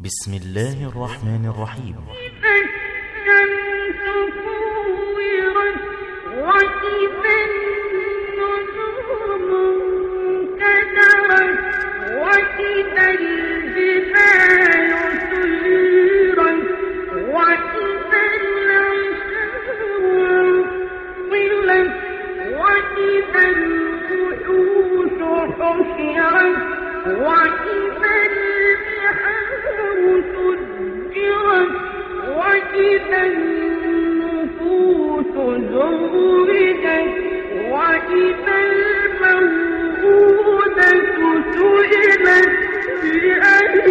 بسم الله الرحمن الرحيم. الشمس كورت وإذا النجوم انكدرت وإذا الجبال سيرت وإذا العشار عطلت وإذا الوحوش حشرت وإذا البحار سجرت وإذا النفوس زوجت وإذا الموءودة سئلت بأي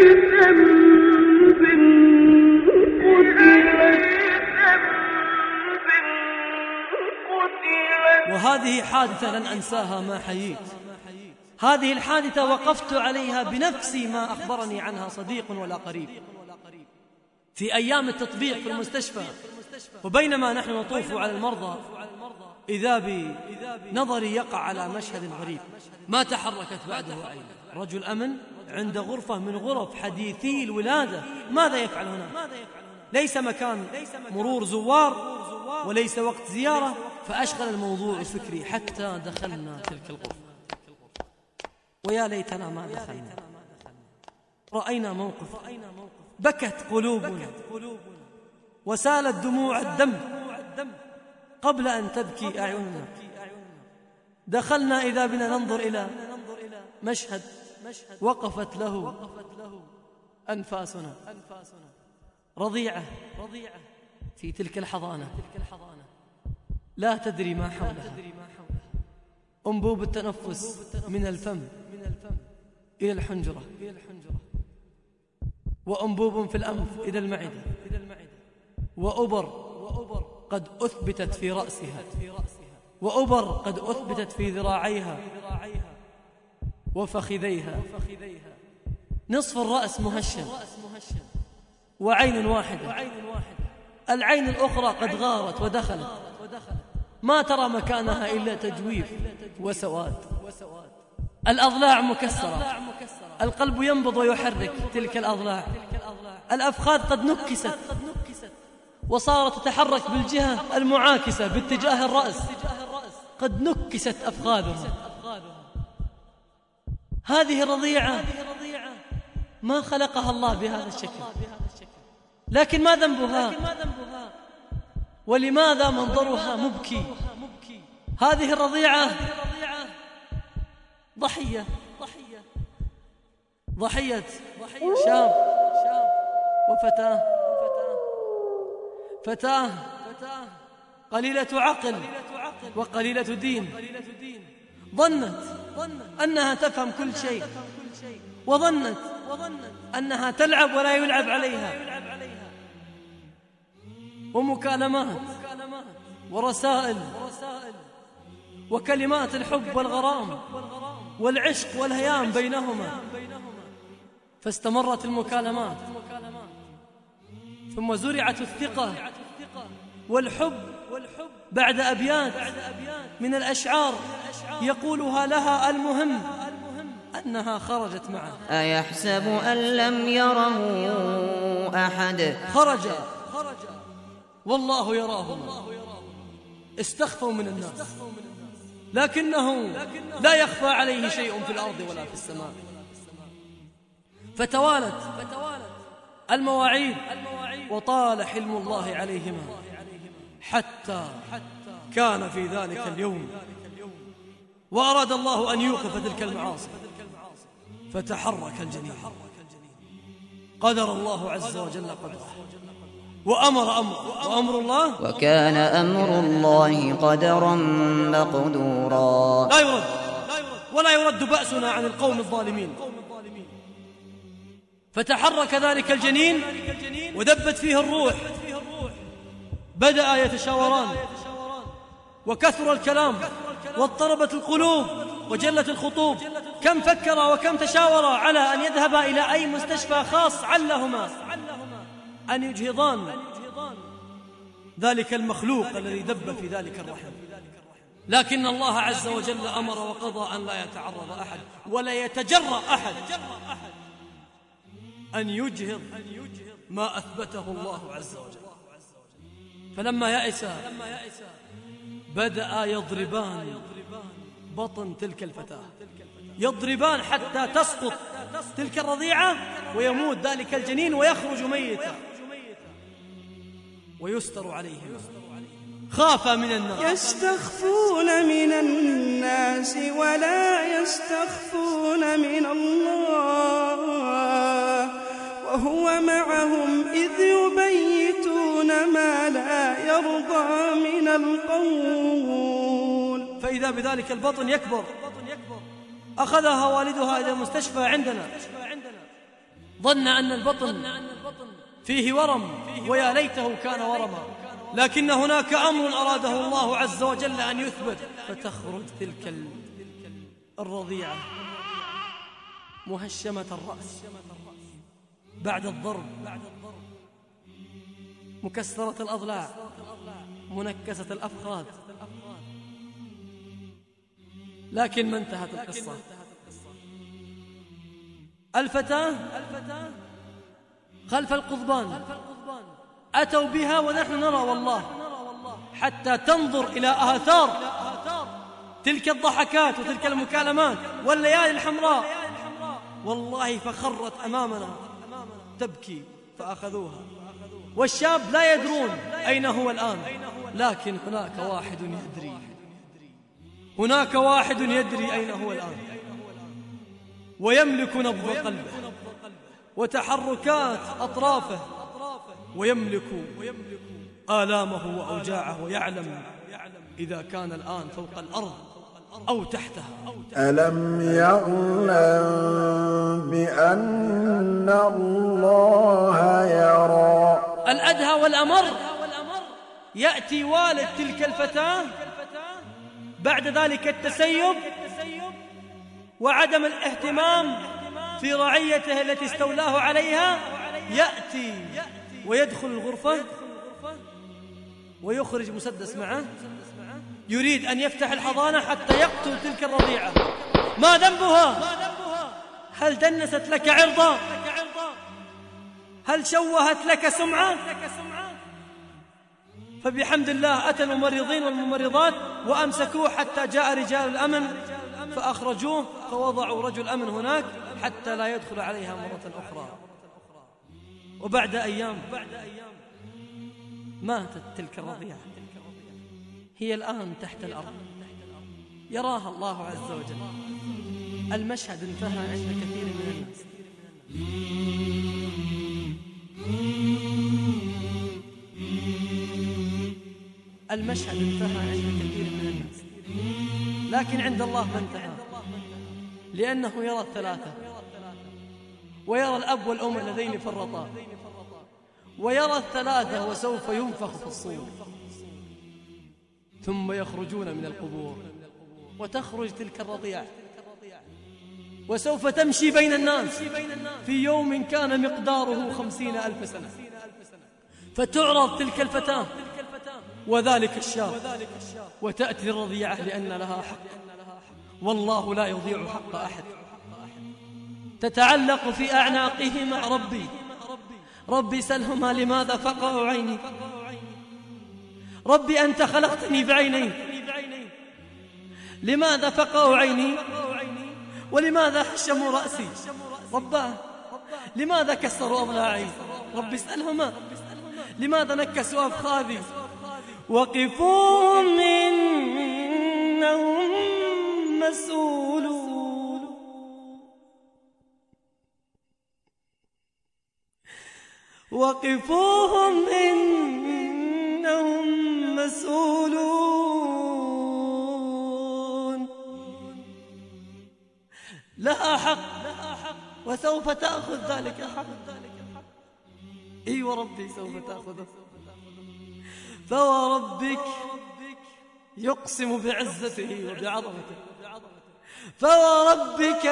ذنب قتلت. وهذه حادثة لن أنساها ما حييت. هذه الحادثة وقفت عليها بنفسي ما أخبرني عنها صديق ولا قريب في أيام التطبيق في المستشفى، وبينما نحن نطوف على المرضى إذا بنظري يقع على مشهد غريب ما تحركت بعده عين. رجل أمن عند غرفة من غرف حديثي الولادة، ماذا يفعل هنا؟ ليس مكان مرور زوار وليس وقت زيارة، فأشغل الموضوع فكري حتى دخلنا تلك الغرفة. ويا ليتنا ما دخلنا. رأينا موقف بكت قلوبنا وسالت دموع الدم قبل أن تبكي أعيننا. دخلنا إذا بنا ننظر إلى مشهد وقفت له أنفاسنا رضيعة في تلك الحضانة لا تدري ما حولها. أنبوب التنفس من الفم إلى الحنجرة، وأنبوب في الأنف إلى المعدة، وأبر قد أثبتت في رأسها، وأبر قد أثبتت في ذراعيها وفخذيها. نصف الرأس مهشم وعين واحدة، العين الأخرى قد غارت ودخلت، ما ترى مكانها إلا تجويف وسواد. الأضلاع مكسرة، القلب ينبض ويحرك تلك الأضلاع. الأفخاذ قد نكست وصارت تتحرك بالجهة المعاكسة باتجاه الرأس، قد نكست أفخاذها. هذه الرضيعة ما خلقها الله بهذا الشكل، لكن ما ذنبها؟ ولماذا منظرها مبكي؟ هذه الرضيعة ضحية شاب فتاة قليلة عقل وقليلة دين، ظنت أنها تفهم كل شيء، وظنت أنها تلعب ولا يلعب عليها، ومكالمات ورسائل وكلمات الحب والغرام والعشق والهيام بينهما. فاستمرت المكالمات، ثم زرعت الثقة والحب بعد أبيات من الأشعار يقولها لها. المهم أنها خرجت معه. أيحسب أن لم يره أحد. خرج والله يراهما. استخفوا من الناس، لكنه لا يخفى عليه شيء في الأرض ولا في السماء. فتوالت المواعيد وطال حلم الله عليهما حتى كان في ذلك اليوم وأراد الله أن يوقف تلك المعاصي، فتحرك الجنين. قدر الله عز وجل قدره وأمر أمره، وأمر الله وكان أمر الله قدرا مقدورا. لا يرد ولا يرد بأسنا عن القوم الظالمين. فتحرك ذلك الجنين ودبت فيه الروح. بدأ يتشاوران وكثر الكلام واضطربت القلوب وجلت الخطوب. كم فكر وكم تشاور على أن يذهب إلى أي مستشفى خاص علهما أن يجهضان ذلك المخلوق الذي دب في ذلك الرحم. لكن الله عز وجل أمر وقضى أن لا يتعرض أحد ولا يتجرأ أحد أن يجهض ما أثبته الله عز وجل. فلما يأس بدأ يضربان بطن تلك الفتاة، يضربان حتى تسقط تلك الرضيعة ويموت ذلك الجنين ويخرج ميتا ويستر عليهما. خاف من الناس، يستخفون من الناس ولا يستخفون من الله وهو معهم إذ يبيتون ما لا يرضى من القول. فإذا بذلك البطن يكبر. أخذها والدها إلى المستشفى عندنا، ظن أن البطن فيه ورم، ويا ليته كان ورما، لكن هناك أمر أراده الله عز وجل أن يثبت. فتخرج تلك الرضيعة مهشمة الرأس بعد الضرب، مكسرة الأضلاع، منكسة الأفخاذ. لكن ما انتهت القصة. الفتاة خلف القضبان أتوا بها ونحن نرى والله، حتى تنظر إلى آثار تلك الضحكات وتلك المكالمات والليالي الحمراء، والله فخرت أمامنا تبكي فأخذوها. والشاب لا يدرون أين هو الآن، لكن هناك واحد يدري، هناك واحد يدري أين هو الآن، ويملك نبض قلبه وتحركات أطرافه، ويملك آلامه وأوجاعه، ويعلم إذا كان الآن فوق الأرض أو تحتها. ألم يعلم بأن الله يرى. الأدهى والأمر يأتي والد تلك الفتاة بعد ذلك التسيب وعدم الاهتمام في رعيته التي استولاه عليها، يأتي ويدخل الغرفة ويخرج مسدس معه، يريد أن يفتح الحضانة حتى يقتل تلك الرضيعة. ما ذنبها؟ هل دنست لك عرضا؟ هل شوهت لك سمعة؟ فبحمد الله أتى الممرضين والممرضات وأمسكوه حتى جاء رجال الأمن فأخرجوه، فوضعوا رجل أمن هناك حتى لا يدخل عليها مرة أخرى. وبعد أيام ماتت تلك الرضيعة، هي الآن تحت الأرض يراها الله عز وجل. المشهد انتهى عند كثير من الناس. المشهد انتهى عند كثير من الناس، لكن عند الله ما انتهى، لأنه يرى الثلاثة، ويرى الأب والأم اللذين فرطا، ويرى الثلاثة وسوف ينفخ في الصور، ثم يخرجون من القبور، وتخرج تلك الرضيعة وسوف تمشي بين الناس في يوم كان مقداره 50,000 سنة، فتعرض تلك الفتاة وذلك الشاب، وتأتي الرضيعة لأن لها حق، والله لا يضيع حق أحد. تتعلق في أعناقهما ربي سلهما لماذا فقعوا عيني، ربي أنت خلقتني بعيني، لماذا فقعوا عيني، ولماذا هشموا رأسي، رباه لماذا كسروا أضلاعي، ربي اسألهما لماذا نكسوا أفخاذي. وقفوهم إنهم مسؤولون، وقفوهم إنهم مسؤولون. لها حق وسوف تأخذ ذلك الحق. وربي سوف تأخذه. فوربك يقسم بعزته وبعظمته، فوربك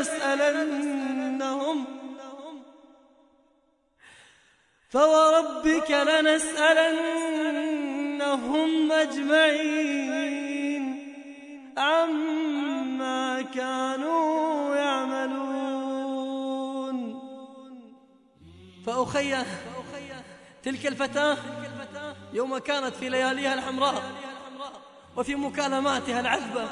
لنسألنهم أجمعين عما كانوا يعملون. فأخي تلك الفتاة يوم كانت في لياليها الحمراء وفي مكالماتها العذبة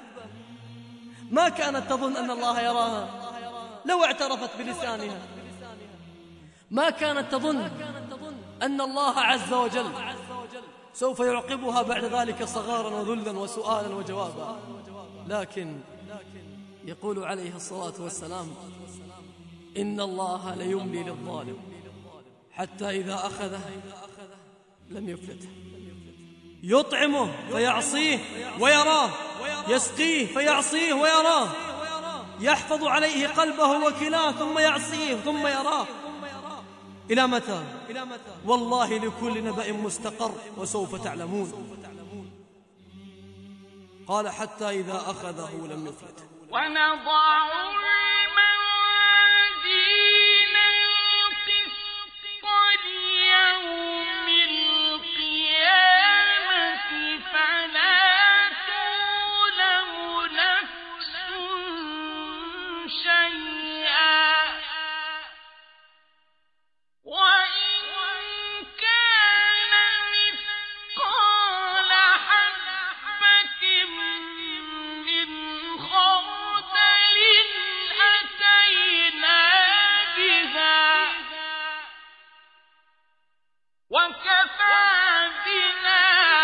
ما كانت تظن أن الله يراها لو اعترفت بلسانها، ما كانت تظن أن الله عز وجل سوف يعقبها بعد ذلك صغارا وذلا وسؤالا وجوابا. لكن يقول عليه الصلاة والسلام: إن الله ليملي للظالم حتى إذا أخذه لم يفلته، يطعمه فيعصيه ويراه، يسقيه فيعصيه ويراه، يحفظ عليه قلبه وكلاه ثم يعصيه ثم يراه. إلى متى؟ والله لكل نبأ مستقر وسوف تعلمون. قال: حتى إذا أخذه لم يفلته. ونضع الموازين القسط ليوم القيامة فلا تظلم نفس شيئا وإن كان مثقال حبة من خردل أتينا بها وكفى بنا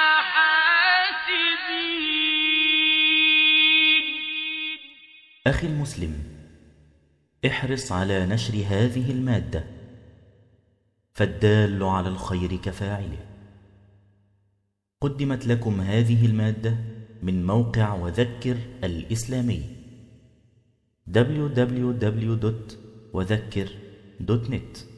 حاسبين. أخي المسلم، احرص على نشر هذه المادة، فالدال على الخير كفاعله. قدمت لكم هذه المادة من موقع وذكر الإسلامي www.وذكر.net.